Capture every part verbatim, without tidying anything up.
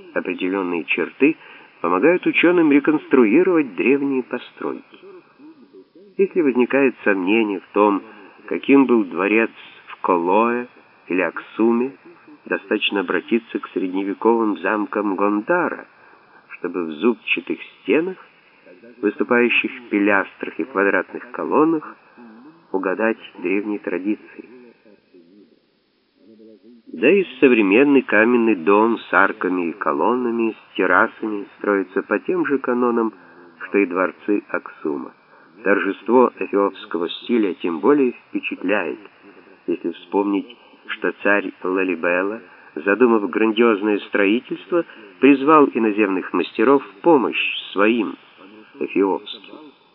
определенные черты помогают ученым реконструировать древние постройки. Если возникает сомнение в том, каким был дворец в Колое или Аксуме, достаточно обратиться к средневековым замкам Гондара, чтобы в зубчатых стенах, выступающих пилястрах и квадратных колоннах, угадать древние традиции. Да и современный каменный дом с арками и колоннами, с террасами строится по тем же канонам, что и дворцы Аксума. Торжество эфиопского стиля тем более впечатляет, если вспомнить, что царь Лалибела, задумав грандиозное строительство, призвал иноземных мастеров в помощь своим, эфиопским.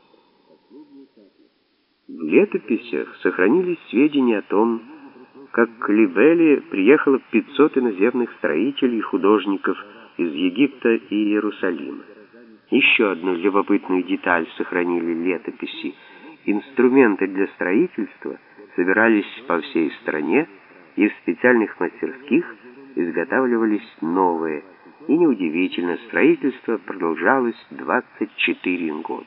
В летописях сохранились сведения о том, как к Либеле приехало пятьсот иноземных строителей и художников из Египта и Иерусалима. Еще одну любопытную деталь сохранили летописи. Инструменты для строительства собирались по всей стране, и в специальных мастерских изготавливались новые. И неудивительно, строительство продолжалось двадцать четыре года.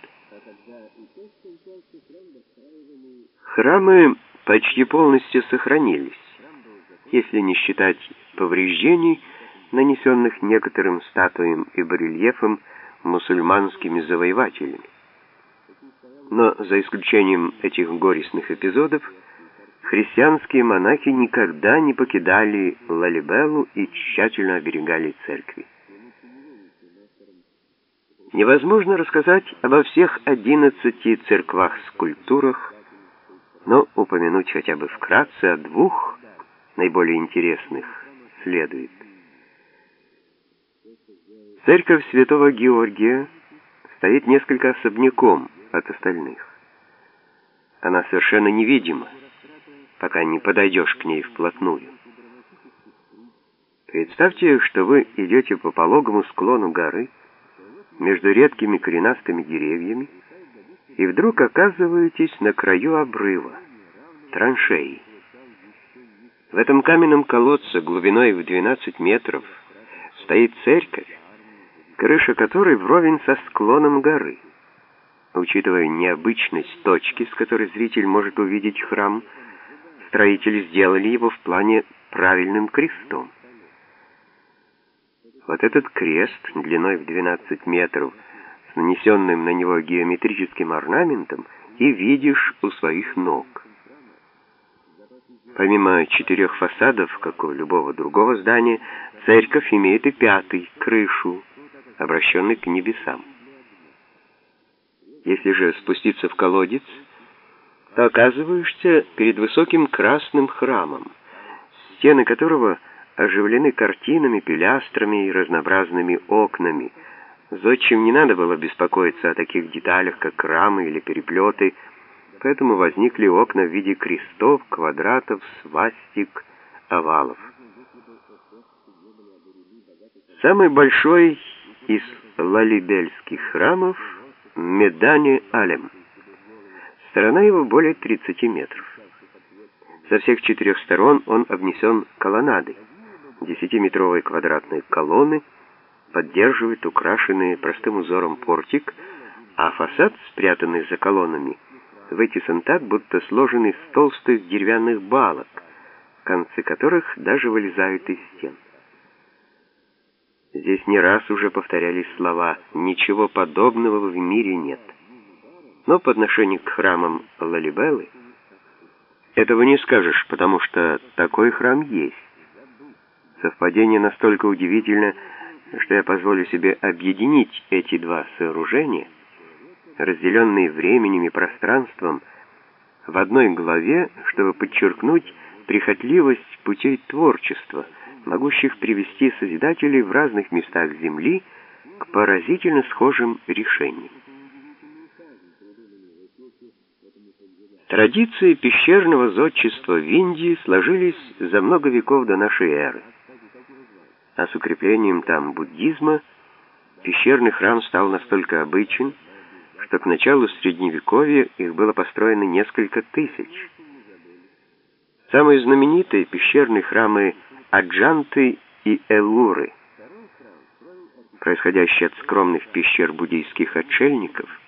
Храмы почти полностью сохранились, если не считать повреждений, нанесенных некоторым статуям и барельефам мусульманскими завоевателями. Но за исключением этих горестных эпизодов, христианские монахи никогда не покидали Лалибелу и тщательно оберегали церкви. Невозможно рассказать обо всех одиннадцати церквах-скульптурах, но упомянуть хотя бы вкратце о двух наиболее интересных следует. Церковь Святого Георгия стоит несколько особняком от остальных. Она совершенно невидима, пока не подойдешь к ней вплотную. Представьте, что вы идете по пологому склону горы между редкими коренастыми деревьями и вдруг оказываетесь на краю обрыва, траншеи. В этом каменном колодце глубиной в двенадцать метров стоит церковь, крыша которой вровень со склоном горы. Учитывая необычность точки, с которой зритель может увидеть храм, строители сделали его в плане правильным крестом. Вот этот крест длиной в двенадцать метров с нанесенным на него геометрическим орнаментом и видишь у своих ног. Помимо четырех фасадов, как у любого другого здания, церковь имеет и пятый, крышу, обращенный к небесам. Если же спуститься в колодец, то оказываешься перед высоким красным храмом, стены которого оживлены картинами, пилястрами и разнообразными окнами. Зодчим не надо было беспокоиться о таких деталях, как рамы или переплеты, поэтому возникли окна в виде крестов, квадратов, свастик, овалов. Самый большой из лалибельских храмов — Медани-Алем. Сторона его более тридцати метров. Со всех четырех сторон он обнесен колоннадой. Десятиметровые квадратные колонны поддерживают украшенный простым узором портик, а фасад, спрятанный за колоннами, вытесан так, будто сложен из толстых деревянных балок, концы которых даже вылезают из стен. Здесь не раз уже повторялись слова «ничего подобного в мире нет». Но по отношению к храмам Лалибелы этого не скажешь, потому что такой храм есть. Совпадение настолько удивительно, что я позволю себе объединить эти два сооружения, разделенные временем и пространством, в одной главе, чтобы подчеркнуть прихотливость путей творчества, могущих привести созидателей в разных местах Земли к поразительно схожим решениям. Традиции пещерного зодчества в Индии сложились за много веков до нашей эры. А с укреплением там буддизма пещерный храм стал настолько обычен, что к началу Средневековья их было построено несколько тысяч. Самые знаменитые пещерные храмы Аджанты и Элуры происходящий от скромных пещер буддийских отшельников,